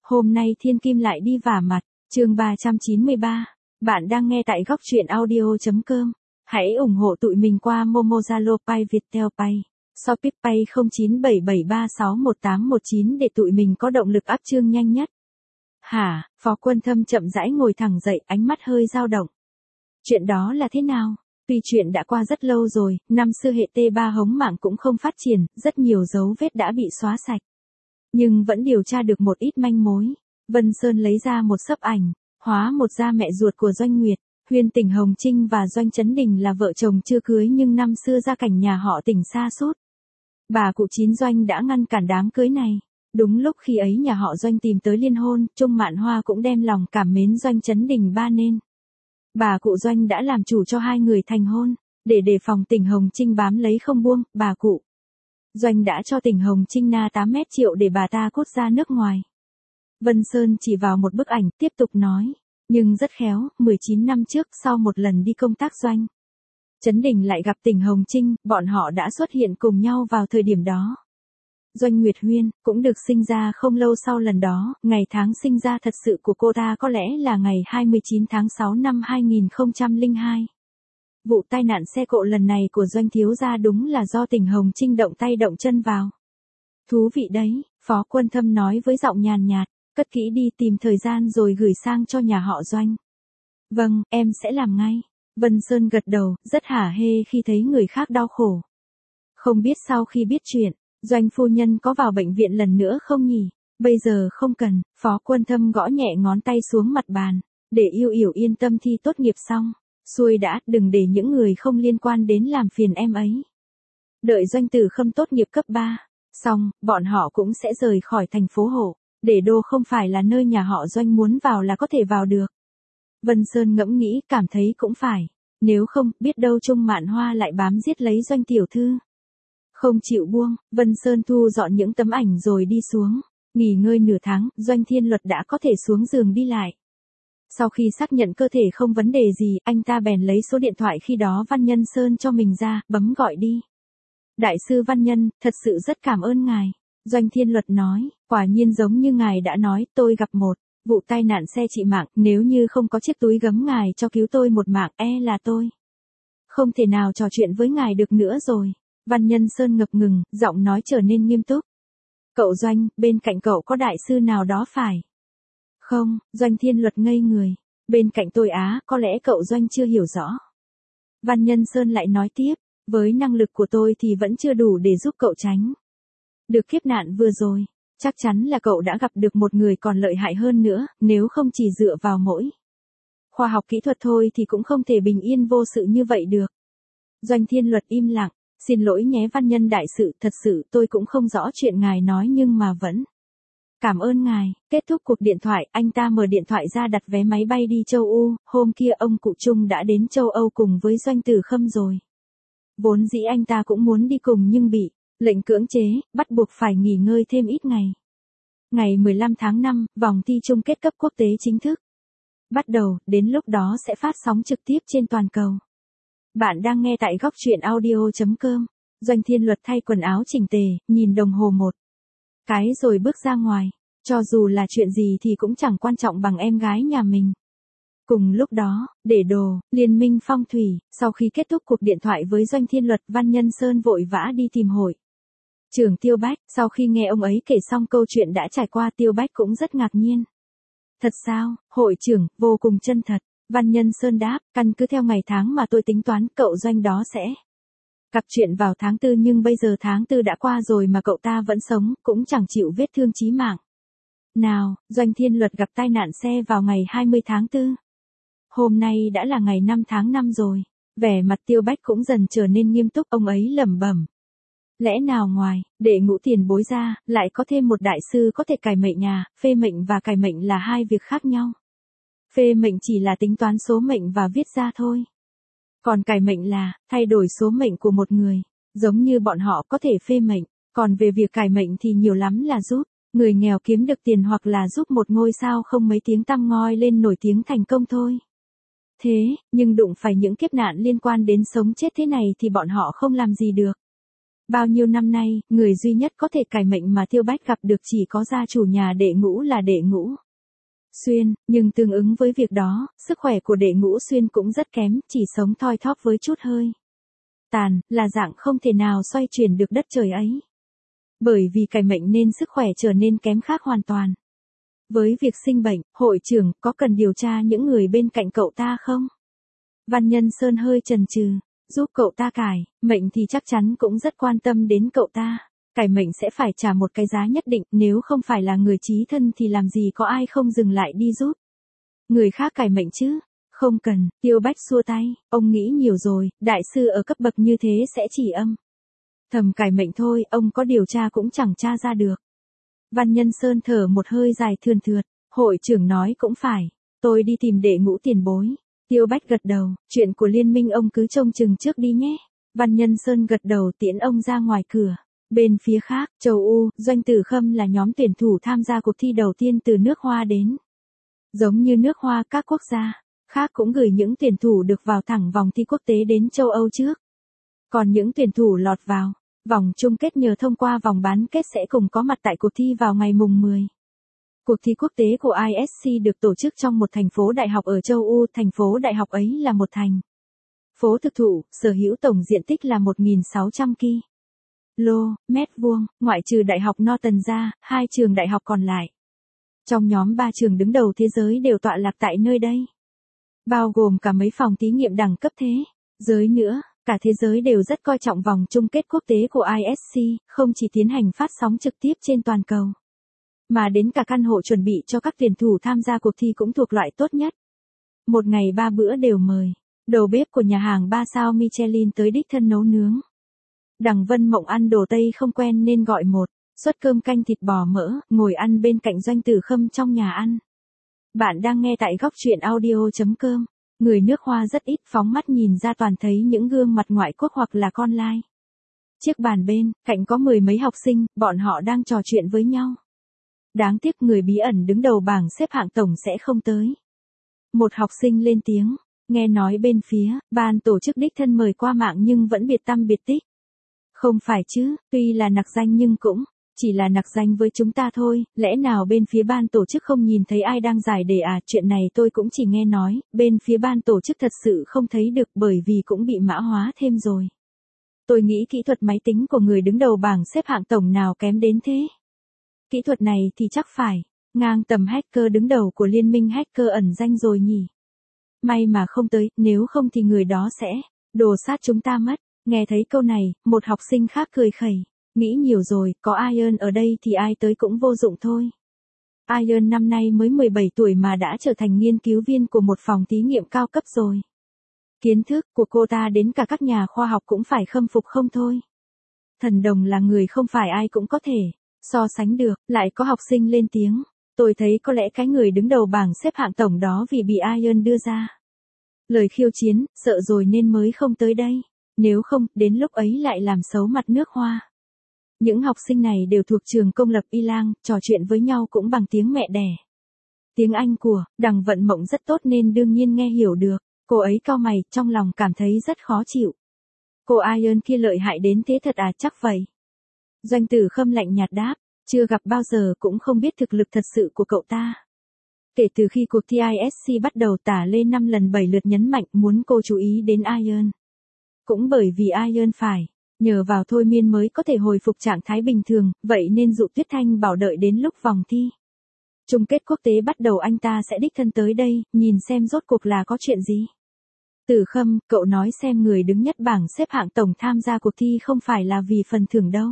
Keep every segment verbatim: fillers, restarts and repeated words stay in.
Hôm nay thiên kim lại đi vả mặt, chương ba trăm chín mươi ba. Bạn đang nghe tại góc truyện audio.com. Hãy ủng hộ tụi mình qua Momo, Zalo, Pay, Viettel Pay, Shopee Pay không chín bảy bảy ba sáu một tám một chín để tụi mình có động lực up chương nhanh nhất. Hả? Phó Quân Thâm chậm rãi ngồi thẳng dậy, ánh mắt hơi dao động. Chuyện đó là thế nào? Tuy chuyện đã qua rất lâu rồi, năm xưa hệ T ba hống mạng cũng không phát triển, rất nhiều dấu vết đã bị xóa sạch. Nhưng vẫn điều tra được một ít manh mối. Vân Sơn lấy ra một xấp ảnh, hóa một da mẹ ruột của Doanh Nguyệt. Huyên Tỉnh Hồng Trinh và Doanh Chấn Đình là vợ chồng chưa cưới nhưng năm xưa gia cảnh nhà họ Tỉnh xa sút. Bà cụ Chín Doanh đã ngăn cản đám cưới này. Đúng lúc khi ấy nhà họ Doanh tìm tới liên hôn, Trung Mạn Hoa cũng đem lòng cảm mến Doanh Chấn Đình ba nên. Bà cụ Doanh đã làm chủ cho hai người thành hôn, để đề phòng Tỉnh Hồng Trinh bám lấy không buông, bà cụ Doanh đã cho Tỉnh Hồng Trinh na tám mét triệu để bà ta cút ra nước ngoài. Vân Sơn chỉ vào một bức ảnh, tiếp tục nói, nhưng rất khéo, mười chín năm trước sau một lần đi công tác Doanh Chấn Đình lại gặp Tỉnh Hồng Trinh, bọn họ đã xuất hiện cùng nhau vào thời điểm đó. Doanh Nguyệt Huyên cũng được sinh ra không lâu sau lần đó, ngày tháng sinh ra thật sự của cô ta có lẽ là ngày hai mươi chín tháng sáu năm hai nghìn không trăm lẻ hai. Vụ tai nạn xe cộ lần này của Doanh thiếu gia đúng là do Tỉnh Hồng Trinh động tay động chân vào. Thú vị đấy, Phó Quân Thâm nói với giọng nhàn nhạt, cất kỹ đi tìm thời gian rồi gửi sang cho nhà họ Doanh. Vâng, em sẽ làm ngay. Vân Sơn gật đầu, rất hả hê khi thấy người khác đau khổ. Không biết sau khi biết chuyện, Doanh phu nhân có vào bệnh viện lần nữa không nhỉ? Bây giờ không cần, Phó Quân Thâm gõ nhẹ ngón tay xuống mặt bàn, để Yêu Yểu yên tâm thi tốt nghiệp xong. Xuôi đã, đừng để những người không liên quan đến làm phiền em ấy. Đợi Doanh Tử Khâm tốt nghiệp cấp ba, xong, bọn họ cũng sẽ rời khỏi thành phố Hộ, để đô không phải là nơi nhà họ Doanh muốn vào là có thể vào được. Vân Sơn ngẫm nghĩ, cảm thấy cũng phải, nếu không, biết đâu Trung Mạn Hoa lại bám giết lấy Doanh tiểu thư. Không chịu buông, Vân Sơn thu dọn những tấm ảnh rồi đi xuống, nghỉ ngơi nửa tháng, Doanh Thiên Luật đã có thể xuống giường đi lại. Sau khi xác nhận cơ thể không vấn đề gì, anh ta bèn lấy số điện thoại khi đó Văn Nhân Sơn cho mình ra, bấm gọi đi. Đại sư Văn Nhân, thật sự rất cảm ơn ngài. Doanh Thiên Luật nói, quả nhiên giống như ngài đã nói, tôi gặp một vụ tai nạn xe trị mạng, nếu như không có chiếc túi gấm ngài cho cứu tôi một mạng, e là tôi không thể nào trò chuyện với ngài được nữa rồi. Văn Nhân Sơn ngập ngừng, giọng nói trở nên nghiêm túc. Cậu Doanh, bên cạnh cậu có đại sư nào đó phải? Không, Doanh Thiên Luật ngây người. Bên cạnh tôi á, có lẽ cậu Doanh chưa hiểu rõ. Văn Nhân Sơn lại nói tiếp, với năng lực của tôi thì vẫn chưa đủ để giúp cậu tránh được kiếp nạn vừa rồi. Chắc chắn là cậu đã gặp được một người còn lợi hại hơn nữa, nếu không chỉ dựa vào mỗi khoa học kỹ thuật thôi thì cũng không thể bình yên vô sự như vậy được. Doanh Thiên Luật im lặng, xin lỗi nhé Văn Nhân đại sự, thật sự tôi cũng không rõ chuyện ngài nói nhưng mà vẫn cảm ơn ngài. Kết thúc cuộc điện thoại, anh ta mở điện thoại ra đặt vé máy bay đi châu Âu, hôm kia ông cụ Trung đã đến châu Âu cùng với Doanh Tử Khâm rồi. Vốn dĩ anh ta cũng muốn đi cùng nhưng bị lệnh cưỡng chế, bắt buộc phải nghỉ ngơi thêm ít ngày. Ngày mười lăm tháng năm, vòng thi chung kết cấp quốc tế chính thức bắt đầu, đến lúc đó sẽ phát sóng trực tiếp trên toàn cầu. Bạn đang nghe tại góc truyện audio.com. Doanh Thiên Luật thay quần áo chỉnh tề, nhìn đồng hồ một cái rồi bước ra ngoài. Cho dù là chuyện gì thì cũng chẳng quan trọng bằng em gái nhà mình. Cùng lúc đó, để đồ, Liên minh phong thủy, sau khi kết thúc cuộc điện thoại với Doanh Thiên Luật, Văn Nhân Sơn vội vã đi tìm hội trưởng Tiêu Bách. Sau khi nghe ông ấy kể xong câu chuyện đã trải qua, Tiêu Bách cũng rất ngạc nhiên. Thật sao, hội trưởng, vô cùng chân thật. Văn Nhân Sơn đáp, căn cứ theo ngày tháng mà tôi tính toán, cậu Doanh đó sẽ gặp chuyện vào tháng tư nhưng bây giờ tháng tư đã qua rồi mà cậu ta vẫn sống, cũng chẳng chịu vết thương chí mạng nào. Doanh Thiên Luật gặp tai nạn xe vào ngày hai mươi tháng tư. Hôm nay đã là ngày năm tháng năm rồi. Vẻ mặt Tiêu Bách cũng dần trở nên nghiêm túc, ông ấy lẩm bẩm. Lẽ nào ngoài, để ngũ tiền bối ra, lại có thêm một đại sư có thể cải mệnh à? Phê mệnh và cải mệnh là hai việc khác nhau. Phê mệnh chỉ là tính toán số mệnh và viết ra thôi. Còn cải mệnh là, thay đổi số mệnh của một người. Giống như bọn họ có thể phê mệnh. Còn về việc cải mệnh thì nhiều lắm là giúp người nghèo kiếm được tiền hoặc là giúp một ngôi sao không mấy tiếng tăm ngoi lên nổi tiếng thành công thôi. Thế, nhưng đụng phải những kiếp nạn liên quan đến sống chết thế này thì bọn họ không làm gì được. Bao nhiêu năm nay, người duy nhất có thể cải mệnh mà Tiêu Bách gặp được chỉ có gia chủ nhà Đệ Ngũ là Đệ Ngũ Xuyên, nhưng tương ứng với việc đó, sức khỏe của Đệ Ngũ Xuyên cũng rất kém, chỉ sống thoi thóp với chút hơi tàn, là dạng không thể nào xoay chuyển được đất trời ấy. Bởi vì cải mệnh nên sức khỏe trở nên kém khác hoàn toàn. Với việc sinh bệnh, hội trưởng có cần điều tra những người bên cạnh cậu ta không? Văn Nhân Sơn hơi chần chừ, giúp cậu ta cải, mệnh thì chắc chắn cũng rất quan tâm đến cậu ta. Cải mệnh sẽ phải trả một cái giá nhất định, nếu không phải là người chí thân thì làm gì có ai không dừng lại đi giúp người khác cải mệnh chứ. Không cần, Tiêu Bách xua tay, ông nghĩ nhiều rồi, đại sư ở cấp bậc như thế sẽ chỉ âm thầm cải mệnh thôi, ông có điều tra cũng chẳng tra ra được. Văn Nhân Sơn thở một hơi dài thườn thượt, hội trưởng nói cũng phải, tôi đi tìm Đệ Ngũ tiền bối. Tiêu Bách gật đầu, chuyện của liên minh ông cứ trông chừng trước đi nhé. Văn Nhân Sơn gật đầu tiễn ông ra ngoài cửa. Bên phía khác, châu U, Doanh Tử Khâm là nhóm tuyển thủ tham gia cuộc thi đầu tiên từ nước Hoa đến. Giống như nước Hoa, các quốc gia khác cũng gửi những tuyển thủ được vào thẳng vòng thi quốc tế đến châu Âu trước. Còn những tuyển thủ lọt vào vòng chung kết nhờ thông qua vòng bán kết sẽ cùng có mặt tại cuộc thi vào ngày mùng mười. Cuộc thi quốc tế của i ét xê được tổ chức trong một thành phố đại học ở châu Âu, thành phố đại học ấy là một thành phố thực thụ, sở hữu tổng diện tích là một nghìn sáu trăm ki lô mét vuông, ngoại trừ Đại học Norton ra, hai trường đại học còn lại. Trong nhóm ba trường đứng đầu thế giới đều tọa lạc tại nơi đây. Bao gồm cả mấy phòng thí nghiệm đẳng cấp thế giới nữa, cả thế giới đều rất coi trọng vòng chung kết quốc tế của i ét xê, không chỉ tiến hành phát sóng trực tiếp trên toàn cầu, mà đến cả căn hộ chuẩn bị cho các tuyển thủ tham gia cuộc thi cũng thuộc loại tốt nhất. Một ngày ba bữa đều mời đầu bếp của nhà hàng ba sao Michelin tới đích thân nấu nướng. Đằng Vân Mộng ăn đồ Tây không quen nên gọi một suất cơm canh thịt bò mỡ, ngồi ăn bên cạnh Doanh Tử Khâm trong nhà ăn. Bạn đang nghe tại góc truyện audio.com. Người nước Hoa rất ít, phóng mắt nhìn ra toàn thấy những gương mặt ngoại quốc hoặc là con lai. Chiếc bàn bên cạnh có mười mấy học sinh, bọn họ đang trò chuyện với nhau. Đáng tiếc người bí ẩn đứng đầu bảng xếp hạng tổng sẽ không tới. Một học sinh lên tiếng, nghe nói bên phía ban tổ chức đích thân mời qua mạng nhưng vẫn biệt tăm biệt tích. Không phải chứ, tuy là nặc danh nhưng cũng chỉ là nặc danh với chúng ta thôi, lẽ nào bên phía ban tổ chức không nhìn thấy ai đang giải đề à? Chuyện này tôi cũng chỉ nghe nói, bên phía ban tổ chức thật sự không thấy được bởi vì cũng bị mã hóa thêm rồi. Tôi nghĩ kỹ thuật máy tính của người đứng đầu bảng xếp hạng tổng nào kém đến thế. Kỹ thuật này thì chắc phải ngang tầm hacker đứng đầu của liên minh hacker ẩn danh rồi nhỉ. May mà không tới, nếu không thì người đó sẽ đồ sát chúng ta mất. Nghe thấy câu này, một học sinh khác cười khẩy. Nghĩ nhiều rồi, có Iron ở đây thì ai tới cũng vô dụng thôi. Iron năm nay mới mười bảy tuổi mà đã trở thành nghiên cứu viên của một phòng thí nghiệm cao cấp rồi. Kiến thức của cô ta đến cả các nhà khoa học cũng phải khâm phục không thôi. Thần đồng là người không phải ai cũng có thể so sánh được, lại có học sinh lên tiếng. Tôi thấy có lẽ cái người đứng đầu bảng xếp hạng tổng đó vì bị Iron đưa ra lời khiêu chiến, sợ rồi nên mới không tới đây. Nếu không, đến lúc ấy lại làm xấu mặt nước Hoa. Những học sinh này đều thuộc trường công lập Y Lang, trò chuyện với nhau cũng bằng tiếng mẹ đẻ. Tiếng Anh của Đằng Vận Mộng rất tốt nên đương nhiên nghe hiểu được. Cô ấy cau mày, trong lòng cảm thấy rất khó chịu. Cô Iron kia lợi hại đến thế thật à? Chắc vậy. Doanh Tử Khâm lạnh nhạt đáp, chưa gặp bao giờ cũng không biết thực lực thật sự của cậu ta. Kể từ khi cuộc thi i ét xê bắt đầu, Tả Lê năm lần bảy lượt nhấn mạnh muốn cô chú ý đến Iron. Cũng bởi vì Iron phải nhờ vào thôi miên mới có thể hồi phục trạng thái bình thường, vậy nên Dụ Tuyết Thanh bảo đợi đến lúc vòng thi chung kết quốc tế bắt đầu anh ta sẽ đích thân tới đây, nhìn xem rốt cuộc là có chuyện gì. Tử Khâm, cậu nói xem người đứng nhất bảng xếp hạng tổng tham gia cuộc thi không phải là vì phần thưởng đâu.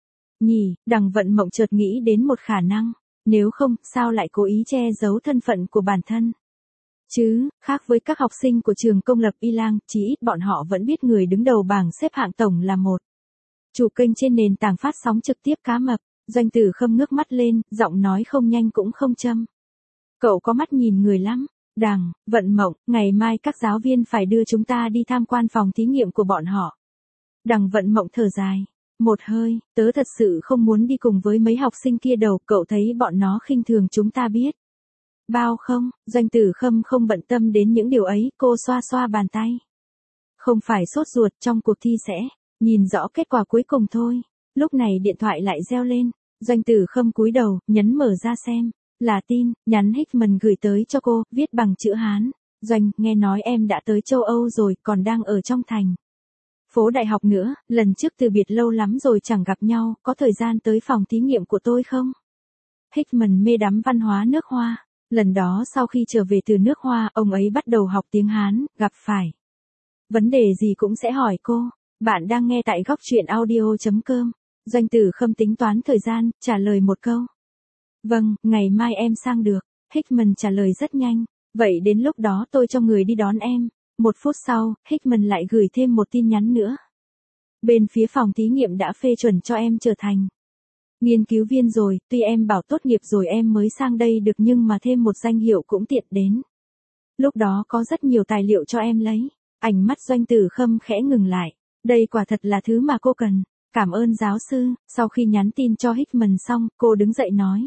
Nhỉ, Đằng Vận Mộng chợt nghĩ đến một khả năng, nếu không, sao lại cố ý che giấu thân phận của bản thân. Chứ, khác với các học sinh của trường công lập Y Lang, chí ít bọn họ vẫn biết người đứng đầu bảng xếp hạng tổng là một chủ kênh trên nền tảng phát sóng trực tiếp cá mập. Doanh Tử Khâm ngước mắt lên, giọng nói không nhanh cũng không châm. Cậu có mắt nhìn người lắm. Đằng Vận Mộng, ngày mai các giáo viên phải đưa chúng ta đi tham quan phòng thí nghiệm của bọn họ. Đằng Vận Mộng thở dài một hơi, tớ thật sự không muốn đi cùng với mấy học sinh kia đâu, cậu thấy bọn nó khinh thường chúng ta biết bao không? Doanh Tử Khâm không bận tâm đến những điều ấy, cô xoa xoa bàn tay. Không phải sốt ruột, trong cuộc thi sẽ Nhìn rõ kết quả cuối cùng thôi. Lúc này điện thoại lại reo lên. Doanh Tử Khâm cúi đầu, nhấn mở ra xem. Là tin, nhắn Hickman gửi tới cho cô, viết bằng chữ Hán. Doanh, nghe nói em đã tới châu Âu rồi, còn đang ở trong thành phố đại học nữa, lần trước từ biệt lâu lắm rồi chẳng gặp nhau, có thời gian tới phòng thí nghiệm của tôi không? Hickman mê đắm văn hóa nước Hoa. Lần đó sau khi trở về từ nước Hoa, ông ấy bắt đầu học tiếng Hán, gặp phải vấn đề gì cũng sẽ hỏi cô. Bạn đang nghe tại góc truyện audio chấm com. Doanh Tử Khâm tính toán thời gian, trả lời một câu. Vâng, ngày mai em sang được. Hickman trả lời rất nhanh. Vậy đến lúc đó tôi cho người đi đón em. Một phút sau, Hickman lại gửi thêm một tin nhắn nữa. Bên phía phòng thí nghiệm đã phê chuẩn cho em trở thành nghiên cứu viên rồi, tuy em bảo tốt nghiệp rồi em mới sang đây được nhưng mà thêm một danh hiệu cũng tiện đến. Lúc đó có rất nhiều tài liệu cho em lấy. Ánh mắt Doanh Tử Khâm khẽ ngừng lại. Đây quả thật là thứ mà cô cần. Cảm ơn giáo sư. Sau khi nhắn tin cho Hickman xong, cô đứng dậy nói.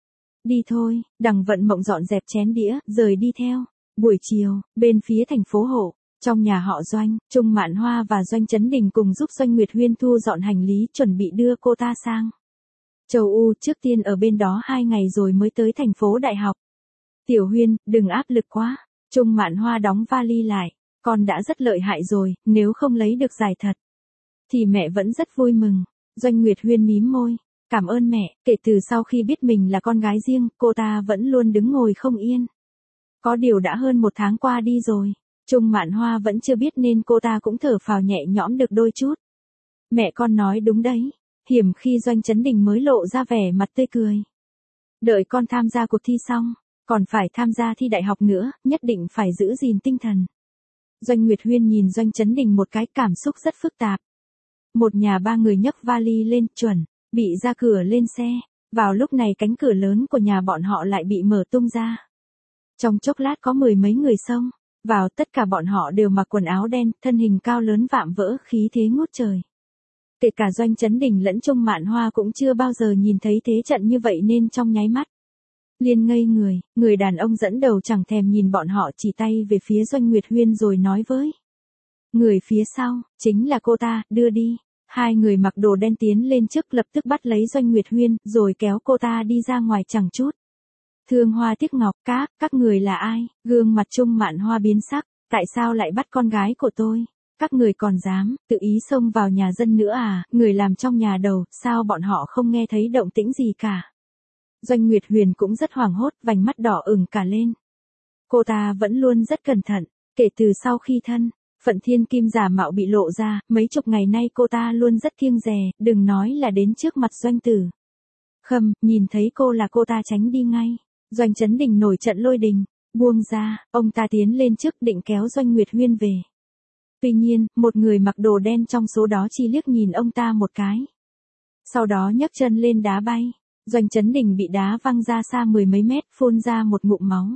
Đi thôi, Đằng Vận Mộng dọn dẹp chén đĩa, rời đi theo. Buổi chiều, bên phía thành phố Hộ, trong nhà họ Doanh, Trung Mạn Hoa và Doanh Chấn Đình cùng giúp Doanh Nguyệt Huyên thu dọn hành lý chuẩn bị đưa cô ta sang châu U, trước tiên ở bên đó hai ngày rồi mới tới thành phố đại học. Tiểu Huyên, đừng áp lực quá. Trung Mạn Hoa đóng vali lại. Con đã rất lợi hại rồi, nếu không lấy được giải thật thì mẹ vẫn rất vui mừng. Doanh Nguyệt Huyên mím môi. Cảm ơn mẹ, kể từ sau khi biết mình là con gái riêng, cô ta vẫn luôn đứng ngồi không yên. Có điều đã hơn một tháng qua đi rồi. Trung Mạn Hoa vẫn chưa biết nên cô ta cũng thở phào nhẹ nhõm được đôi chút. Mẹ con nói đúng đấy. Hiểm khi Doanh Chấn Đình mới lộ ra vẻ mặt tươi cười. Đợi con tham gia cuộc thi xong, còn phải tham gia thi đại học nữa, nhất định phải giữ gìn tinh thần. Doanh Nguyệt Huyên nhìn Doanh Chấn Đình một cái, cảm xúc rất phức tạp. Một nhà ba người nhấc vali lên, chuẩn bị ra cửa lên xe. Vào lúc này cánh cửa lớn của nhà bọn họ lại bị mở tung ra. Trong chốc lát có mười mấy người xông vào, tất cả bọn họ đều mặc quần áo đen, thân hình cao lớn vạm vỡ, khí thế ngút trời. Kể cả Doanh Chấn Đình lẫn Trung Mạn Hoa cũng chưa bao giờ nhìn thấy thế trận như vậy nên trong nháy mắt liền ngây người. Người đàn ông dẫn đầu chẳng thèm nhìn bọn họ, chỉ tay về phía Doanh Nguyệt Huyên rồi nói với người phía sau, chính là cô ta, đưa đi. Hai người mặc đồ đen tiến lên trước, lập tức bắt lấy Doanh Nguyệt Huyên, rồi kéo cô ta đi ra ngoài chẳng chút thương hoa tiếc ngọc. Các, các người là ai? Gương mặt Trung Mạn Hoa biến sắc. Tại sao lại bắt con gái của tôi? Các người còn dám tự ý xông vào nhà dân nữa à? Người làm trong nhà đầu, sao bọn họ không nghe thấy động tĩnh gì cả? Doanh Nguyệt Huyền cũng rất hoảng hốt, vành mắt đỏ ửng cả lên. Cô ta vẫn luôn rất cẩn thận, kể từ sau khi thân phận thiên kim giả mạo bị lộ ra, mấy chục ngày nay cô ta luôn rất kiêng dè, đừng nói là đến trước mặt Doanh Tử Khâm, nhìn thấy cô là cô ta tránh đi ngay. Doanh Chấn Đình nổi trận lôi đình, buông ra, ông ta tiến lên trước định kéo Doanh Nguyệt Huyên về. Tuy nhiên, một người mặc đồ đen trong số đó chỉ liếc nhìn ông ta một cái. Sau đó nhấc chân lên đá bay. Doanh Chấn Đình bị đá văng ra xa mười mấy mét, phun ra một ngụm máu.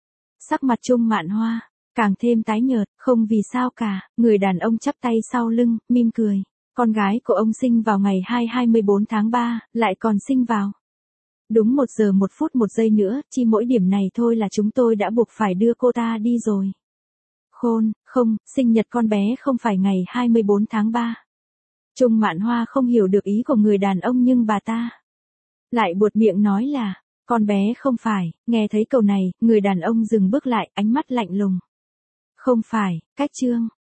Sắc mặt Trung Mạn Hoa càng thêm tái nhợt, không vì sao cả. Người đàn ông chắp tay sau lưng, mỉm cười. Con gái của ông sinh vào ngày hai mươi bốn tháng ba, lại còn sinh vào đúng một giờ một phút một giây nữa, chỉ mỗi điểm này thôi là chúng tôi đã buộc phải đưa cô ta đi rồi. Khôn, không, sinh nhật con bé không phải ngày hai mươi bốn tháng ba. Trung Mạn Hoa không hiểu được ý của người đàn ông nhưng bà ta lại buột miệng nói là, con bé không phải. Nghe thấy câu này, người đàn ông dừng bước lại, ánh mắt lạnh lùng. Không phải, cách chương